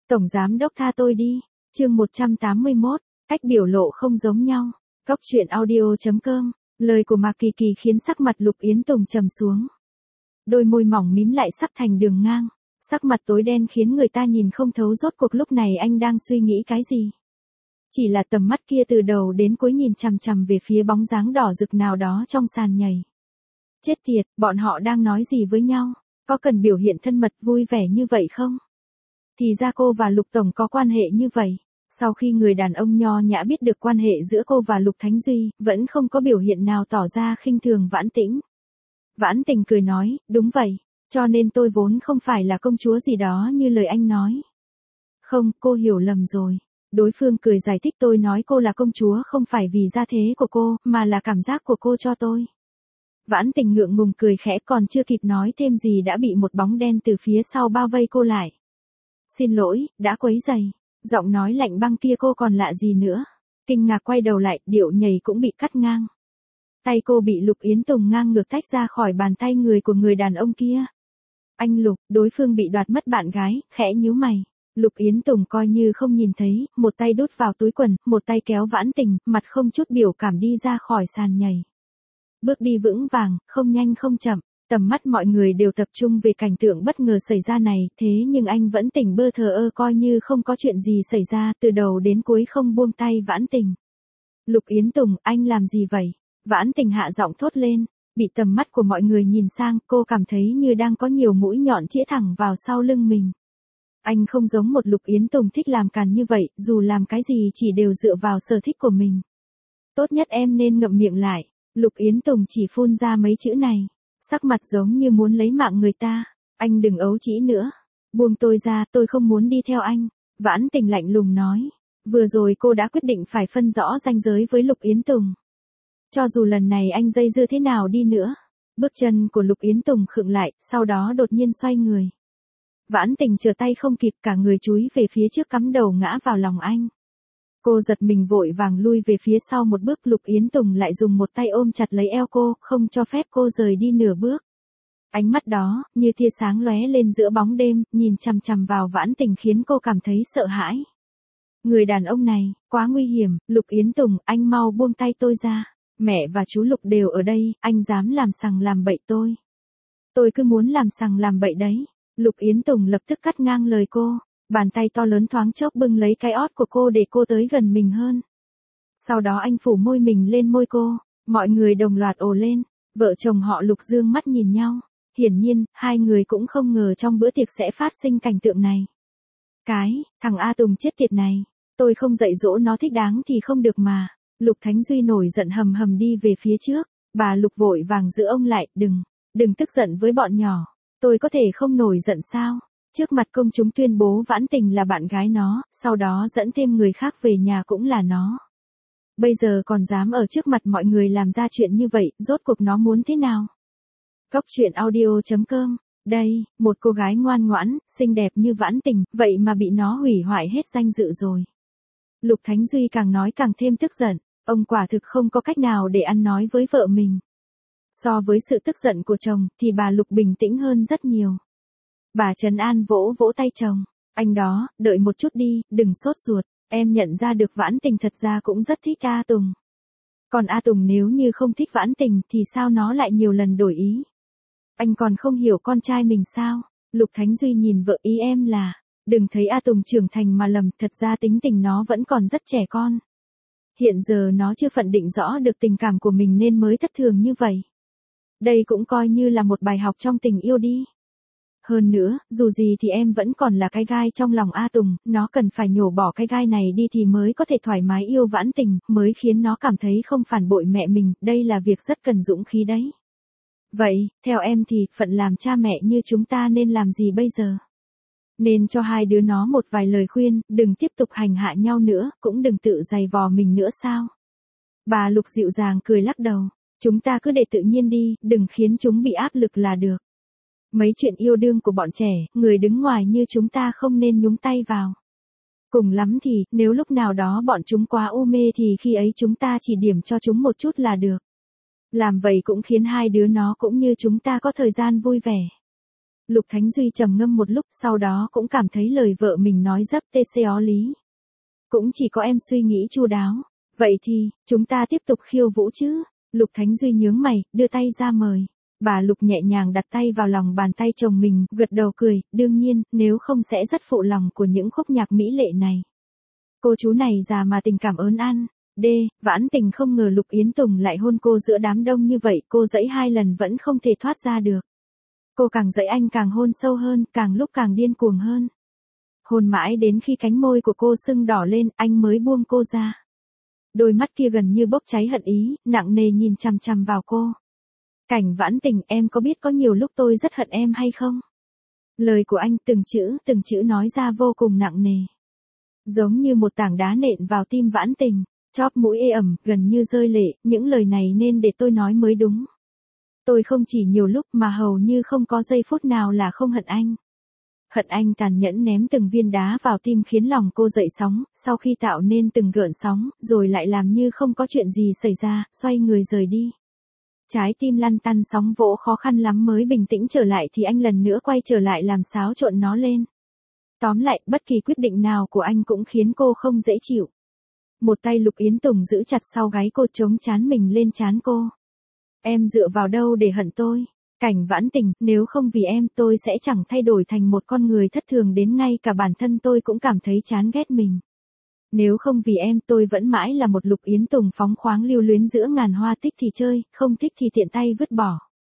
Tổng giám đốc tha tôi đi. Chương 181, cách biểu lộ không giống nhau. Góc truyện audio.com. Lời của Mạc Kỳ Kỳ khiến sắc mặt Lục Yến Tùng trầm xuống. Đôi môi mỏng mím lại sắp thành đường ngang, sắc mặt tối đen khiến người ta nhìn không thấu rốt cuộc lúc này anh đang suy nghĩ cái gì. Chỉ là tầm mắt kia từ đầu đến cuối nhìn chằm chằm về phía bóng dáng đỏ rực nào đó trong sàn nhảy. Chết tiệt, bọn họ đang nói gì với nhau, có cần biểu hiện thân mật vui vẻ như vậy không? Thì ra cô và Lục Tổng có quan hệ như vậy. Sau khi người đàn ông nho nhã biết được quan hệ giữa cô và Lục Thánh Duy, vẫn không có biểu hiện nào tỏ ra khinh thường Vãn Tĩnh. Vãn Tình cười nói, đúng vậy, cho nên tôi vốn không phải là công chúa gì đó như lời anh nói. Không, cô hiểu lầm rồi. Đối phương cười giải thích, tôi nói cô là công chúa không phải vì gia thế của cô, mà là cảm giác của cô cho tôi. Vãn Tình ngượng ngùng cười khẽ, còn chưa kịp nói thêm gì đã bị một bóng đen từ phía sau bao vây cô lại. Xin lỗi, đã quấy rầy. Giọng nói lạnh băng kia cô còn lạ gì nữa. Kinh ngạc quay đầu lại, điệu nhảy cũng bị cắt ngang. Tay cô bị Lục Yến Tùng ngang ngược tách ra khỏi bàn tay người của người đàn ông kia. Anh Lục, đối phương bị đoạt mất bạn gái, khẽ nhíu mày. Lục Yến Tùng coi như không nhìn thấy, một tay đút vào túi quần, một tay kéo Vãn Tình, mặt không chút biểu cảm đi ra khỏi sàn nhảy. Bước đi vững vàng, không nhanh không chậm, tầm mắt mọi người đều tập trung về cảnh tượng bất ngờ xảy ra này, thế nhưng anh vẫn tỉnh bơ thờ ơ coi như không có chuyện gì xảy ra, từ đầu đến cuối không buông tay Vãn Tình. Lục Yến Tùng, anh làm gì vậy? Vãn Tình hạ giọng thốt lên, bị tầm mắt của mọi người nhìn sang, cô cảm thấy như đang có nhiều mũi nhọn chĩa thẳng vào sau lưng mình. Anh không giống một Lục Yến Tùng thích làm càn như vậy, dù làm cái gì chỉ đều dựa vào sở thích của mình. Tốt nhất em nên ngậm miệng lại. Lục Yến Tùng chỉ phun ra mấy chữ này, sắc mặt giống như muốn lấy mạng người ta. Anh đừng ấu trĩ nữa. Buông tôi ra, tôi không muốn đi theo anh. Vãn Tình lạnh lùng nói. Vừa rồi cô đã quyết định phải phân rõ ranh giới với Lục Yến Tùng. Cho dù lần này anh dây dưa thế nào đi nữa. Bước chân của Lục Yến Tùng khựng lại, sau đó đột nhiên xoay người. Vãn Tình trở tay không kịp, cả người chúi về phía trước cắm đầu ngã vào lòng anh. Cô giật mình vội vàng lui về phía sau một bước, Lục Yến Tùng lại dùng một tay ôm chặt lấy eo cô, không cho phép cô rời đi nửa bước. Ánh mắt đó, như tia sáng lóe lên giữa bóng đêm, nhìn chằm chằm vào Vãn Tình khiến cô cảm thấy sợ hãi. Người đàn ông này, quá nguy hiểm, Lục Yến Tùng, anh mau buông tay tôi ra. Mẹ và chú Lục đều ở đây, anh dám làm sằng làm bậy tôi. Tôi cứ muốn làm sằng làm bậy đấy. Lục Yến Tùng lập tức cắt ngang lời cô. Bàn tay to lớn thoáng chốc bưng lấy cái ót của cô để cô tới gần mình hơn. Sau đó anh phủ môi mình lên môi cô, mọi người đồng loạt ồ lên, vợ chồng họ Lục dương mắt nhìn nhau. Hiển nhiên, hai người cũng không ngờ trong bữa tiệc sẽ phát sinh cảnh tượng này. Thằng A Tùng chết tiệt này, tôi không dạy dỗ nó thích đáng thì không được mà. Lục Thánh Duy nổi giận hầm hầm đi về phía trước, bà Lục vội vàng giữ ông lại, đừng tức giận với bọn nhỏ, tôi có thể không nổi giận sao? Trước mặt công chúng tuyên bố Vãn Tình là bạn gái nó, sau đó dẫn thêm người khác về nhà cũng là nó. Bây giờ còn dám ở trước mặt mọi người làm ra chuyện như vậy, rốt cuộc nó muốn thế nào? Góc truyện audio.com. Đây, một cô gái ngoan ngoãn, xinh đẹp như Vãn Tình, vậy mà bị nó hủy hoại hết danh dự rồi. Lục Thánh Duy càng nói càng thêm tức giận, ông quả thực không có cách nào để ăn nói với vợ mình. So với sự tức giận của chồng, thì bà Lục bình tĩnh hơn rất nhiều. Bà trấn an vỗ vỗ tay chồng, anh đó, đợi một chút đi, đừng sốt ruột, em nhận ra được Vãn Tình thật ra cũng rất thích A Tùng. Còn A Tùng nếu như không thích Vãn Tình thì sao nó lại nhiều lần đổi ý? Anh còn không hiểu con trai mình sao? Lục Thánh Duy nhìn vợ, ý em là, đừng thấy A Tùng trưởng thành mà lầm, thật ra tính tình nó vẫn còn rất trẻ con. Hiện giờ nó chưa phận định rõ được tình cảm của mình nên mới thất thường như vậy. Đây cũng coi như là một bài học trong tình yêu đi. Hơn nữa, dù gì thì em vẫn còn là cái gai trong lòng A Tùng, nó cần phải nhổ bỏ cái gai này đi thì mới có thể thoải mái yêu Vãn Tình, mới khiến nó cảm thấy không phản bội mẹ mình, đây là việc rất cần dũng khí đấy. Vậy, theo em thì, phận làm cha mẹ như chúng ta nên làm gì bây giờ? Nên cho hai đứa nó một vài lời khuyên, đừng tiếp tục hành hạ nhau nữa, cũng đừng tự giày vò mình nữa sao? Bà Lục dịu dàng cười lắc đầu, chúng ta cứ để tự nhiên đi, đừng khiến chúng bị áp lực là được. Mấy chuyện yêu đương của bọn trẻ, người đứng ngoài như chúng ta không nên nhúng tay vào. Cùng lắm thì, nếu lúc nào đó bọn chúng quá u mê thì khi ấy chúng ta chỉ điểm cho chúng một chút là được. Làm vậy cũng khiến hai đứa nó cũng như chúng ta có thời gian vui vẻ. Lục Thánh Duy trầm ngâm một lúc, sau đó cũng cảm thấy lời vợ mình nói rất tê xéo lý. Cũng chỉ có em suy nghĩ chu đáo. Vậy thì, chúng ta tiếp tục khiêu vũ chứ? Lục Thánh Duy nhướng mày, đưa tay ra mời. Bà Lục nhẹ nhàng đặt tay vào lòng bàn tay chồng mình, gật đầu cười, đương nhiên, nếu không sẽ rất phụ lòng của những khúc nhạc mỹ lệ này. Cô chú này già mà tình cảm ớn ăn. Vãn Tình không ngờ Lục Yến Tùng lại hôn cô giữa đám đông như vậy, cô dãy 2 lần vẫn không thể thoát ra được. Cô càng dãy anh càng hôn sâu hơn, càng lúc càng điên cuồng hơn. Hôn mãi đến khi cánh môi của cô sưng đỏ lên, anh mới buông cô ra. Đôi mắt kia gần như bốc cháy hận ý, nặng nề nhìn chằm chằm vào cô. Cảnh Vãn Tình, em có biết có nhiều lúc tôi rất hận em hay không? Lời của anh từng chữ nói ra vô cùng nặng nề. Giống như một tảng đá nện vào tim Vãn Tình, chóp mũi ê ẩm, gần như rơi lệ, những lời này nên để tôi nói mới đúng. Tôi không chỉ nhiều lúc mà hầu như không có giây phút nào là không hận anh. Hận anh tàn nhẫn ném từng viên đá vào tim khiến lòng cô dậy sóng, sau khi tạo nên từng gợn sóng, rồi lại làm như không có chuyện gì xảy ra, xoay người rời đi. Trái tim lăn tăn sóng vỗ khó khăn lắm mới bình tĩnh trở lại thì anh lần nữa quay trở lại làm xáo trộn nó lên. Tóm lại, bất kỳ quyết định nào của anh cũng khiến cô không dễ chịu. Một tay Lục Yến Tùng giữ chặt sau gáy cô, chống trán mình lên trán cô. Em dựa vào đâu để hận tôi? Cảnh Vãn Tình, nếu không vì em tôi sẽ chẳng thay đổi thành một con người thất thường đến ngay cả bản thân tôi cũng cảm thấy chán ghét mình. Nếu không vì em tôi vẫn mãi là một Lục Yến Tùng phóng khoáng lưu luyến giữa ngàn hoa, thích thì chơi, không thích thì tiện tay vứt bỏ.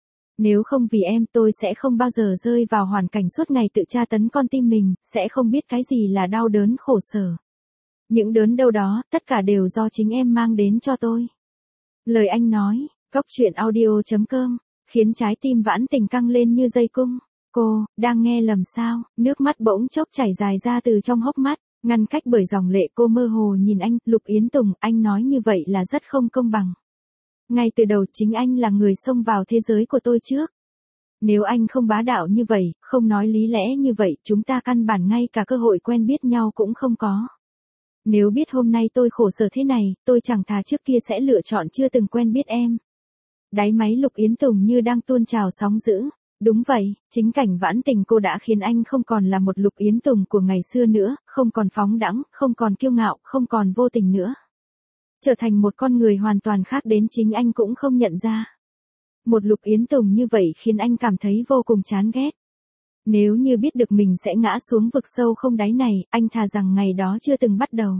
Nếu không vì em tôi sẽ không bao giờ rơi vào hoàn cảnh suốt ngày tự tra tấn con tim mình, sẽ không biết cái gì là đau đớn khổ sở. Những đớn đau đó, tất cả đều do chính em mang đến cho tôi. Lời anh nói, Cốc Truyện Audio.com, khiến trái tim Vãn Tình căng lên như dây cung. Cô, đang nghe lầm sao? Nước mắt bỗng chốc chảy dài ra từ trong hốc mắt, ngăn cách bởi dòng lệ cô mơ hồ nhìn anh, Lục Yến Tùng, anh nói như vậy là rất không công bằng. Ngay từ đầu chính anh là người xông vào thế giới của tôi trước. Nếu anh không bá đạo như vậy, không nói lý lẽ như vậy, chúng ta căn bản ngay cả cơ hội quen biết nhau cũng không có. Nếu biết hôm nay tôi khổ sở thế này, tôi chẳng thà trước kia sẽ lựa chọn chưa từng quen biết em. Đáy máy Lục Yến Tùng như đang tuôn trào sóng dữ. Đúng vậy, chính cảnh Vãn Tình cô đã khiến anh không còn là một Lục Yến Tùng của ngày xưa nữa, không còn phóng đãng, không còn kiêu ngạo, không còn vô tình nữa. Trở thành một con người hoàn toàn khác đến chính anh cũng không nhận ra. Một Lục Yến Tùng như vậy khiến anh cảm thấy vô cùng chán ghét. Nếu như biết được mình sẽ ngã xuống vực sâu không đáy này, anh thà rằng ngày đó chưa từng bắt đầu.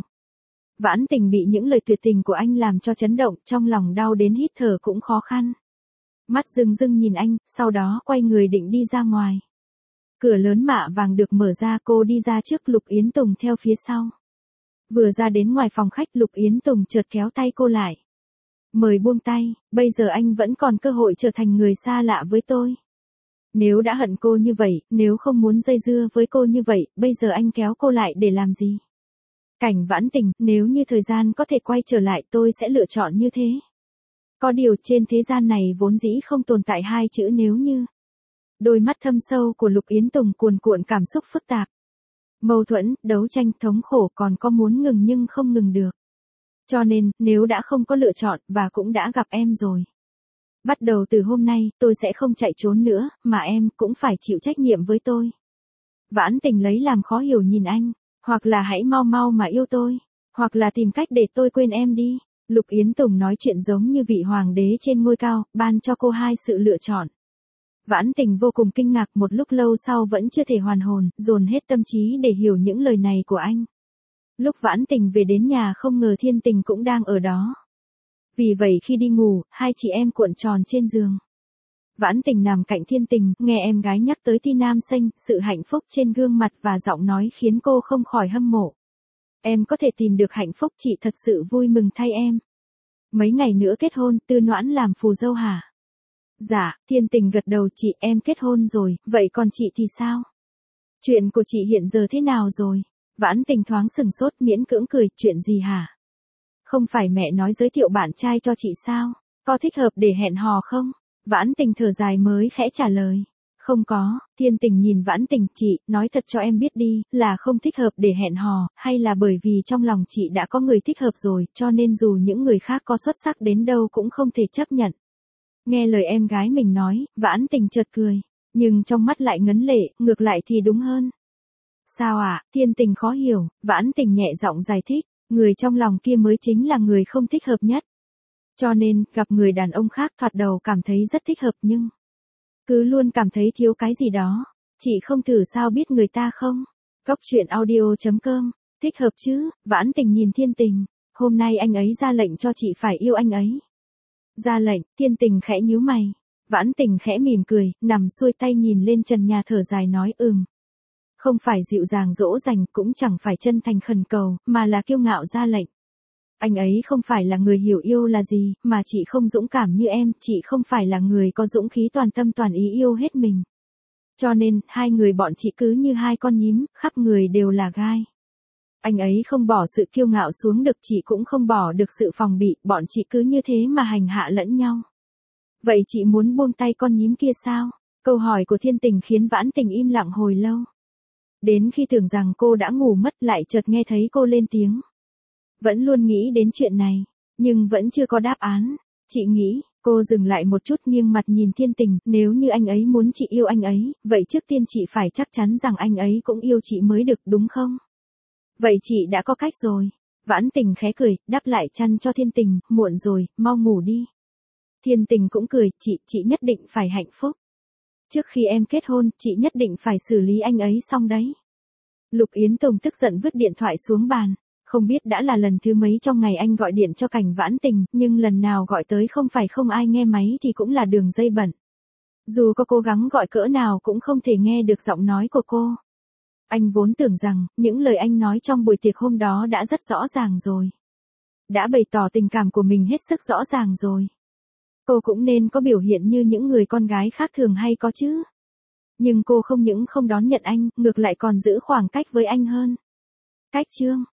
Vãn Tình bị những lời tuyệt tình của anh làm cho chấn động, trong lòng đau đến hít thở cũng khó khăn. Mắt rưng rưng nhìn anh, sau đó quay người định đi ra ngoài. Cửa lớn mạ vàng được mở ra, cô đi ra trước, Lục Yến Tùng theo phía sau. Vừa ra đến ngoài phòng khách, Lục Yến Tùng chợt kéo tay cô lại. Mời buông tay, bây giờ anh vẫn còn cơ hội trở thành người xa lạ với tôi. Nếu đã hận cô như vậy, nếu không muốn dây dưa với cô như vậy, bây giờ anh kéo cô lại để làm gì? Cảnh Vãn Tình, nếu như thời gian có thể quay trở lại tôi sẽ lựa chọn như thế. Có điều trên thế gian này vốn dĩ không tồn tại hai chữ nếu như. Đôi mắt thâm sâu của Lục Yến Tùng cuồn cuộn cảm xúc phức tạp. Mâu thuẫn, đấu tranh, thống khổ, còn có muốn ngừng nhưng không ngừng được. Cho nên, nếu đã không có lựa chọn, và cũng đã gặp em rồi. Bắt đầu từ hôm nay, tôi sẽ không chạy trốn nữa, mà em cũng phải chịu trách nhiệm với tôi. Vãn Tình lấy làm khó hiểu nhìn anh, hoặc là hãy mau mau mà yêu tôi, hoặc là tìm cách để tôi quên em đi. Lục Yến Tùng nói chuyện giống như vị hoàng đế trên ngôi cao, ban cho cô hai sự lựa chọn. Vãn Tình vô cùng kinh ngạc, một lúc lâu sau vẫn chưa thể hoàn hồn, dồn hết tâm trí để hiểu những lời này của anh. Lúc Vãn Tình về đến nhà không ngờ Thiên Tình cũng đang ở đó. Vì vậy khi đi ngủ, hai chị em cuộn tròn trên giường. Vãn Tình nằm cạnh Thiên Tình, nghe em gái nhắc tới Ti Nam Xanh, sự hạnh phúc trên gương mặt và giọng nói khiến cô không khỏi hâm mộ. Em có thể tìm được hạnh phúc, chị thật sự vui mừng thay em. Mấy ngày nữa kết hôn, Tư Noãn làm phù dâu hả? Dạ, Thiên Tình gật đầu, chị em kết hôn rồi, vậy còn chị thì sao? Chuyện của chị hiện giờ thế nào rồi? Vãn Tình thoáng sừng sốt, miễn cưỡng cười, chuyện gì hả? Không phải mẹ nói giới thiệu bạn trai cho chị sao? Có thích hợp để hẹn hò không? Vãn Tình thở dài mới khẽ trả lời. Không có. Thiên Tình nhìn Vãn Tình, chị, nói thật cho em biết đi, là không thích hợp để hẹn hò, hay là bởi vì trong lòng chị đã có người thích hợp rồi, cho nên dù những người khác có xuất sắc đến đâu cũng không thể chấp nhận. Nghe lời em gái mình nói, Vãn Tình chợt cười. Nhưng trong mắt lại ngấn lệ, ngược lại thì đúng hơn. Sao ạ, Thiên Tình khó hiểu, Vãn Tình nhẹ giọng giải thích, người trong lòng kia mới chính là người không thích hợp nhất. Cho nên, gặp người đàn ông khác thoạt đầu cảm thấy rất thích hợp nhưng cứ luôn cảm thấy thiếu cái gì đó. Chị không thử sao biết người ta không? Cóc truyện audio.com, thích hợp chứ, Vãn Tình nhìn Thiên Tình, hôm nay anh ấy ra lệnh cho chị phải yêu anh ấy. Ra lệnh, Thiên Tình khẽ nhíu mày. Vãn Tình khẽ mỉm cười, nằm xuôi tay nhìn lên trần nhà thở dài nói Không phải dịu dàng dỗ dành, cũng chẳng phải chân thành khẩn cầu, mà là kiêu ngạo ra lệnh. Anh ấy không phải là người hiểu yêu là gì, mà chị không dũng cảm như em, chị không phải là người có dũng khí toàn tâm toàn ý yêu hết mình. Cho nên, hai người bọn chị cứ như hai con nhím, khắp người đều là gai. Anh ấy không bỏ sự kiêu ngạo xuống được, chị cũng không bỏ được sự phòng bị, bọn chị cứ như thế mà hành hạ lẫn nhau. Vậy chị muốn buông tay con nhím kia sao? Câu hỏi của Thiên Tình khiến Vãn Tình im lặng hồi lâu. Đến khi tưởng rằng cô đã ngủ mất lại chợt nghe thấy cô lên tiếng. Vẫn luôn nghĩ đến chuyện này, nhưng vẫn chưa có đáp án. Chị nghĩ, cô dừng lại một chút nghiêng mặt nhìn Thiên Tình, nếu như anh ấy muốn chị yêu anh ấy, vậy trước tiên chị phải chắc chắn rằng anh ấy cũng yêu chị mới được đúng không? Vậy chị đã có cách rồi. Vãn Tình khẽ cười, đắp lại chăn cho Thiên Tình, muộn rồi, mau ngủ đi. Thiên Tình cũng cười, chị nhất định phải hạnh phúc. Trước khi em kết hôn, chị nhất định phải xử lý anh ấy xong đấy. Lục Yến Tùng tức giận vứt điện thoại xuống bàn. Không biết đã là lần thứ mấy trong ngày anh gọi điện cho Cảnh Vãn Tình, nhưng lần nào gọi tới không phải không ai nghe máy thì cũng là đường dây bận. Dù có cố gắng gọi cỡ nào cũng không thể nghe được giọng nói của cô. Anh vốn tưởng rằng, những lời anh nói trong buổi tiệc hôm đó đã rất rõ ràng rồi. Đã bày tỏ tình cảm của mình hết sức rõ ràng rồi. Cô cũng nên có biểu hiện như những người con gái khác thường hay có chứ. Nhưng cô không những không đón nhận anh, ngược lại còn giữ khoảng cách với anh hơn. Cách chương